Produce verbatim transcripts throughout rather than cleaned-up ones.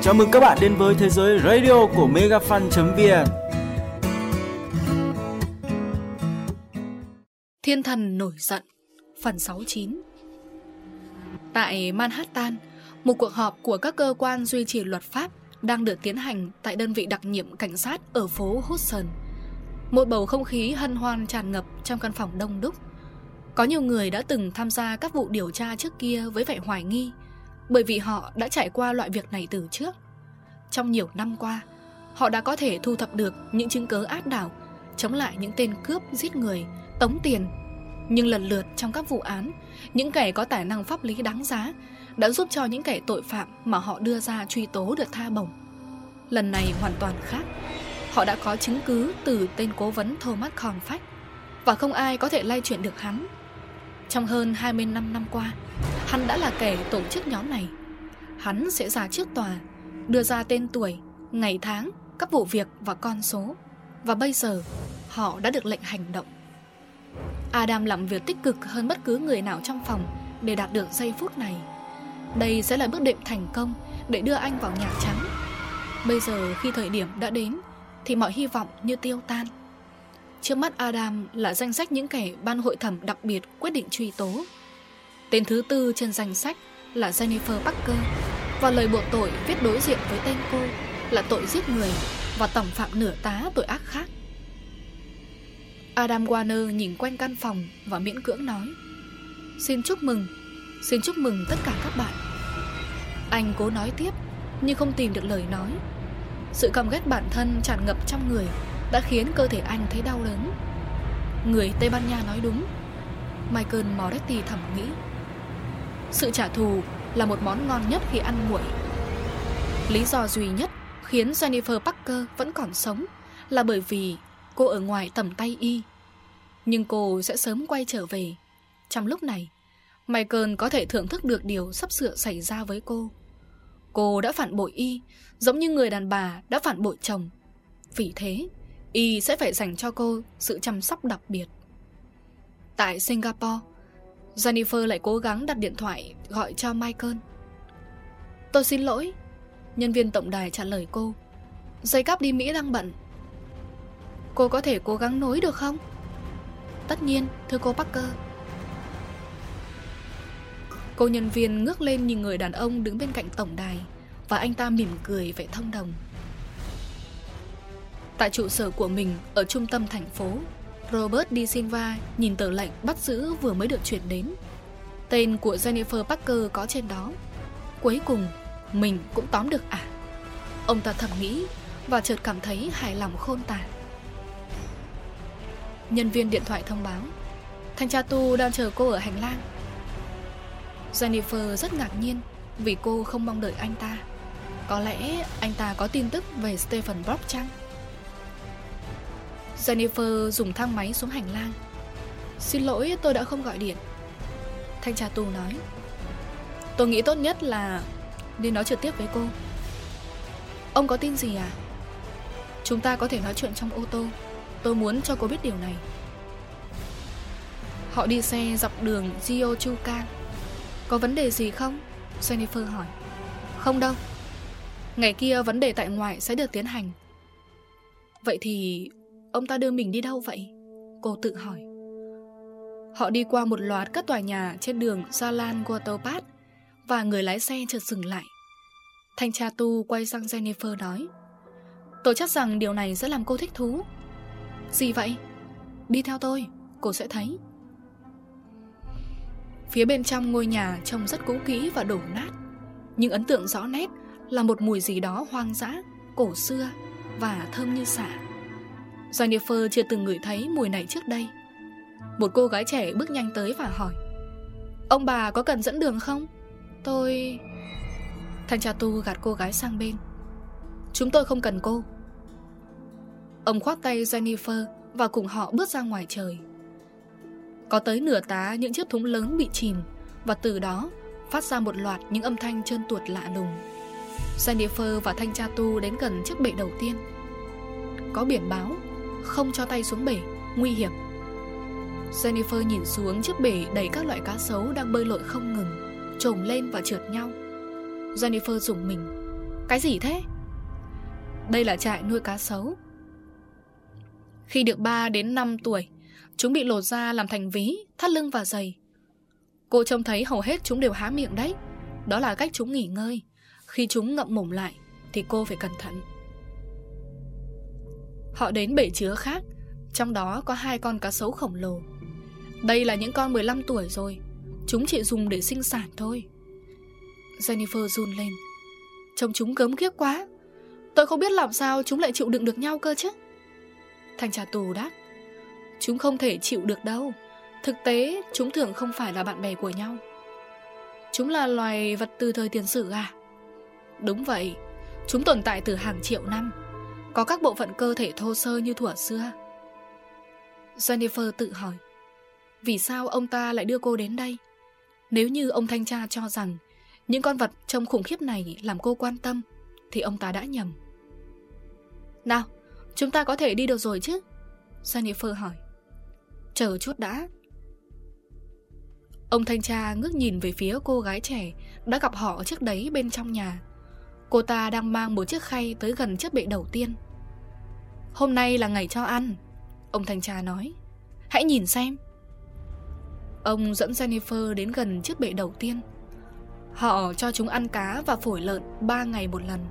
Chào mừng các bạn đến với thế giới radio của megafan chấm vn. Thiên thần nổi giận, phần sáu mươi chín. Tại Manhattan, một cuộc họp của các cơ quan duy trì luật pháp đang được tiến hành tại đơn vị đặc nhiệm cảnh sát ở phố Hudson. Một bầu không khí hân hoan tràn ngập trong căn phòng đông đúc. Có nhiều người đã từng tham gia các vụ điều tra trước kia với vẻ hoài nghi, bởi vì họ đã trải qua loại việc này từ trước. Trong nhiều năm qua, họ đã có thể thu thập được những chứng cớ áp đảo chống lại những tên cướp, giết người, tống tiền. Nhưng lần lượt trong các vụ án, những kẻ có tài năng pháp lý đáng giá đã giúp cho những kẻ tội phạm mà họ đưa ra truy tố được tha bổng. Lần này hoàn toàn khác. Họ đã có chứng cứ từ tên cố vấn Thomas Colfax, và không ai có thể lay chuyển được hắn. Trong hơn hai mươi lăm năm qua, hắn đã là kẻ tổ chức nhóm này. Hắn sẽ ra trước tòa, đưa ra tên tuổi, ngày tháng, các vụ việc và con số. Và bây giờ, họ đã được lệnh hành động. Adam làm việc tích cực hơn bất cứ người nào trong phòng để đạt được giây phút này. Đây sẽ là bước đệm thành công để đưa anh vào Nhà Trắng. Bây giờ khi thời điểm đã đến thì mọi hy vọng như tiêu tan. Trước mắt Adam là danh sách những kẻ ban hội thẩm đặc biệt quyết định truy tố. Tên thứ tư trên danh sách là Jennifer Parker, và lời buộc tội viết đối diện với tên cô là tội giết người và tổng phạm nửa tá tội ác khác. Adam Warner nhìn quanh căn phòng và miễn cưỡng nói: Xin chúc mừng, xin chúc mừng tất cả các bạn. Anh cố nói tiếp nhưng không tìm được lời nói. Sự căm ghét bản thân tràn ngập trong người đã khiến cơ thể anh thấy đau đớn. Người Tây Ban Nha nói đúng, Michael Moretti thầm nghĩ. Sự trả thù là một món ngon nhất khi ăn nguội. Lý do duy nhất khiến Jennifer Parker vẫn còn sống là bởi vì cô ở ngoài tầm tay y. Nhưng cô sẽ sớm quay trở về. Trong lúc này, Michael có thể thưởng thức được điều sắp sửa xảy ra với cô. Cô đã phản bội y, giống như người đàn bà đã phản bội chồng. Vì thế, y sẽ phải dành cho cô sự chăm sóc đặc biệt. Tại Singapore, Jennifer lại cố gắng đặt điện thoại gọi cho Michael. Tôi xin lỗi, nhân viên tổng đài trả lời cô. Dây cáp đi Mỹ đang bận. Cô có thể cố gắng nối được không? Tất nhiên, thưa cô Parker. Cô nhân viên ngước lên nhìn người đàn ông đứng bên cạnh tổng đài, và anh ta mỉm cười vẻ thông đồng. Tại trụ sở của mình ở trung tâm thành phố, Robert De Silva nhìn tờ lệnh bắt giữ vừa mới được chuyển đến. Tên của Jennifer Parker có trên đó. Cuối cùng, mình cũng tóm được à? Ông ta thầm nghĩ và chợt cảm thấy hài lòng khôn tả. Nhân viên điện thoại thông báo thanh tra tu đang chờ cô ở hành lang. Jennifer rất ngạc nhiên vì cô không mong đợi anh ta. Có lẽ anh ta có tin tức về Stephen Brock chăng? Jennifer dùng thang máy xuống hành lang. Xin lỗi, tôi đã không gọi điện. Thanh tra tù nói. Tôi nghĩ tốt nhất là nên nói trực tiếp với cô. Ông có tin gì à? Chúng ta có thể nói chuyện trong ô tô. Tôi muốn cho cô biết điều này. Họ đi xe dọc đường Yokosuka. Có vấn đề gì không? Jennifer hỏi. Không đâu. Ngày kia vấn đề tại ngoại sẽ được tiến hành. Vậy thì ông ta đưa mình đi đâu vậy? Cô tự hỏi. Họ đi qua một loạt các tòa nhà trên đường Jalan Waterpath, và người lái xe chợt dừng lại. Thanh tra tu quay sang Jennifer nói. Tôi chắc rằng điều này sẽ làm cô thích thú. Gì vậy? Đi theo tôi, cô sẽ thấy. Phía bên trong ngôi nhà trông rất cũ kỹ và đổ nát, nhưng ấn tượng rõ nét là một mùi gì đó hoang dã, cổ xưa và thơm như xả. Jennifer chưa từng ngửi thấy mùi này trước đây. Một cô gái trẻ bước nhanh tới và hỏi. Ông bà có cần dẫn đường không? Tôi... Thanh tra tu gạt cô gái sang bên. Chúng tôi không cần cô. Ông khoác tay Jennifer và cùng họ bước ra ngoài trời. Có tới nửa tá những chiếc thúng lớn bị chìm, và từ đó phát ra một loạt những âm thanh trơn tuột lạ lùng. Jennifer và thanh tra tu đến gần chiếc bể đầu tiên. Có biển báo không cho tay xuống bể, nguy hiểm. Jennifer nhìn xuống chiếc bể đầy các loại cá sấu đang bơi lội không ngừng, trồm lên và trượt nhau. Jennifer rùng mình. Cái gì thế? Đây là trại nuôi cá sấu. Khi được ba đến năm tuổi, chúng bị lột ra làm thành ví, thắt lưng và giày. Cô trông thấy hầu hết chúng đều há miệng đấy. Đó là cách chúng nghỉ ngơi. Khi chúng ngậm mồm lại thì cô phải cẩn thận. Họ đến bể chứa khác, trong đó có hai con cá sấu khổng lồ. Đây là những con mười lăm tuổi rồi. Chúng chỉ dùng để sinh sản thôi. Jennifer run lên. Trông chúng gớm ghiếc quá. Tôi không biết làm sao chúng lại chịu đựng được nhau cơ chứ. Thanh tra tù đáp. Chúng không thể chịu được đâu. Thực tế chúng thường không phải là bạn bè của nhau. Chúng là loài vật từ thời tiền sử à? Đúng vậy. Chúng tồn tại từ hàng triệu năm. Có các bộ phận cơ thể thô sơ như thuở xưa. Jennifer tự hỏi, vì sao ông ta lại đưa cô đến đây? Nếu như ông thanh tra cho rằng những con vật trông khủng khiếp này làm cô quan tâm, thì ông ta đã nhầm. Nào, chúng ta có thể đi được rồi chứ? Jennifer hỏi. Chờ chút đã. Ông thanh tra ngước nhìn về phía cô gái trẻ đã gặp họ trước đấy bên trong nhà. Cô ta đang mang một chiếc khay tới gần chiếc bệ đầu tiên. Hôm nay là ngày cho ăn, ông thanh tra nói. Hãy nhìn xem. Ông dẫn Jennifer đến gần chiếc bệ đầu tiên. Họ cho chúng ăn cá và phổi lợn ba ngày một lần.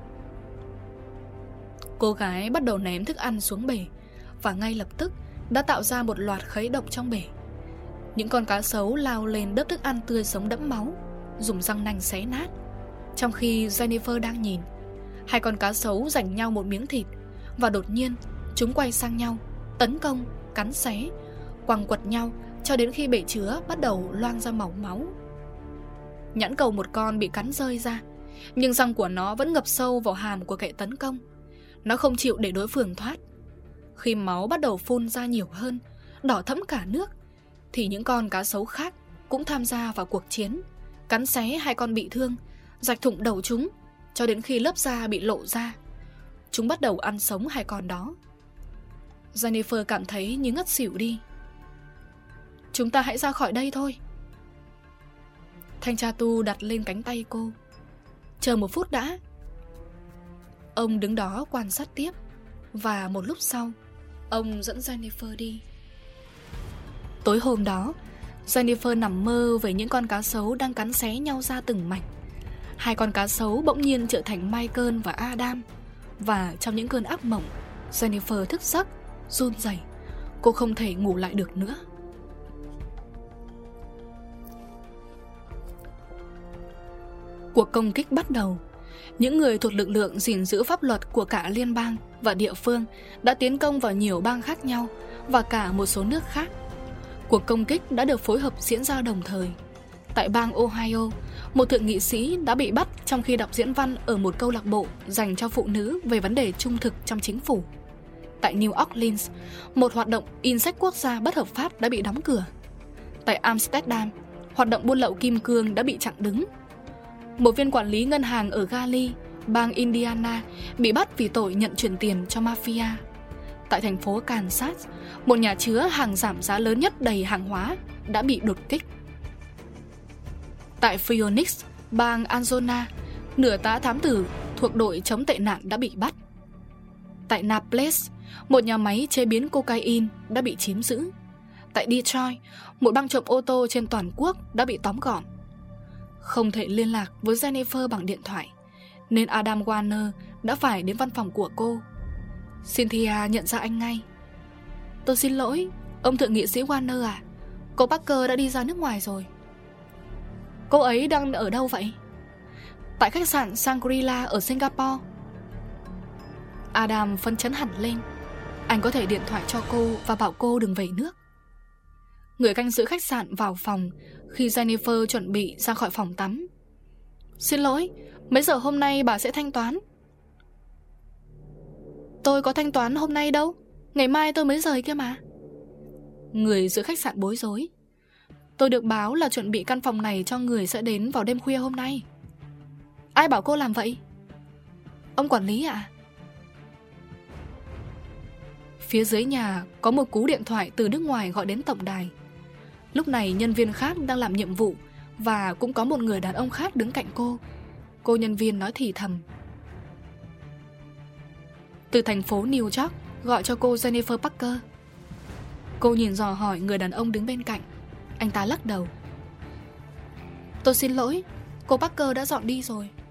Cô gái bắt đầu ném thức ăn xuống bể, và ngay lập tức đã tạo ra một loạt khuấy động trong bể. Những con cá sấu lao lên đớp thức ăn tươi sống đẫm máu, dùng răng nanh xé nát. Trong khi Jennifer đang nhìn, hai con cá sấu giành nhau một miếng thịt, và đột nhiên chúng quay sang nhau, tấn công, cắn xé, quăng quật nhau cho đến khi bể chứa bắt đầu loang ra màu máu. Nhãn cầu một con bị cắn rơi ra, nhưng răng của nó vẫn ngập sâu vào hàm của kẻ tấn công. Nó không chịu để đối phương thoát. Khi máu bắt đầu phun ra nhiều hơn, đỏ thẫm cả nước, thì những con cá sấu khác cũng tham gia vào cuộc chiến, cắn xé hai con bị thương, rạch thủng đầu chúng cho đến khi lớp da bị lộ ra. Chúng bắt đầu ăn sống hai con đó. Jennifer cảm thấy như ngất xỉu đi. Chúng ta hãy ra khỏi đây thôi. Thanh tra tu đặt lên cánh tay cô. Chờ một phút đã. Ông đứng đó quan sát tiếp, và một lúc sau, ông dẫn Jennifer đi. Tối hôm đó, Jennifer nằm mơ về những con cá sấu đang cắn xé nhau ra từng mảnh. Hai con cá sấu bỗng nhiên trở thành Michael và Adam. Và trong những cơn ác mộng, Jennifer thức giấc, run rẩy. Cô không thể ngủ lại được nữa. Cuộc công kích bắt đầu. Những người thuộc lực lượng gìn giữ pháp luật của cả liên bang và địa phương đã tiến công vào nhiều bang khác nhau và cả một số nước khác. Cuộc công kích đã được phối hợp diễn ra đồng thời. Tại bang Ohio, một thượng nghị sĩ đã bị bắt trong khi đọc diễn văn ở một câu lạc bộ dành cho phụ nữ về vấn đề trung thực trong chính phủ. Tại New Orleans, một hoạt động in sách quốc gia bất hợp pháp đã bị đóng cửa. Tại Amsterdam, hoạt động buôn lậu kim cương đã bị chặn đứng. Một viên quản lý ngân hàng ở Gali, bang Indiana, bị bắt vì tội nhận chuyển tiền cho mafia. Tại thành phố Kansas, một nhà chứa hàng giảm giá lớn nhất đầy hàng hóa đã bị đột kích. Tại Phoenix, bang Arizona, nửa tá thám tử thuộc đội chống tệ nạn đã bị bắt. Tại Naples, một nhà máy chế biến cocaine đã bị chiếm giữ. Tại Detroit, một băng trộm ô tô trên toàn quốc đã bị tóm gọn. Không thể liên lạc với Jennifer bằng điện thoại, nên Adam Warner đã phải đến văn phòng của cô. Cynthia nhận ra anh ngay. Tôi xin lỗi, ông thượng nghị sĩ Warner à, cô Parker đã đi ra nước ngoài rồi. Cô ấy đang ở đâu vậy? Tại khách sạn Shangri-La ở Singapore. Adam phấn chấn hẳn lên. Anh có thể điện thoại cho cô và bảo cô đừng về nước. Người canh giữ khách sạn vào phòng khi Jennifer chuẩn bị ra khỏi phòng tắm. Xin lỗi, mấy giờ hôm nay bà sẽ thanh toán? Tôi có thanh toán hôm nay đâu, ngày mai tôi mới rời kia mà. Người giữ khách sạn bối rối. Tôi được báo là chuẩn bị căn phòng này cho người sẽ đến vào đêm khuya hôm nay. Ai bảo cô làm vậy? Ông quản lý ạ. À? Phía dưới nhà có một cú điện thoại từ nước ngoài gọi đến tổng đài. Lúc này nhân viên khác đang làm nhiệm vụ, và cũng có một người đàn ông khác đứng cạnh cô. Cô nhân viên nói thì thầm. từ thành phố New York gọi cho cô Jennifer Parker. Cô nhìn dò hỏi người đàn ông đứng bên cạnh. Anh ta lắc đầu. Tôi xin lỗi, cô Parker đã dọn đi rồi.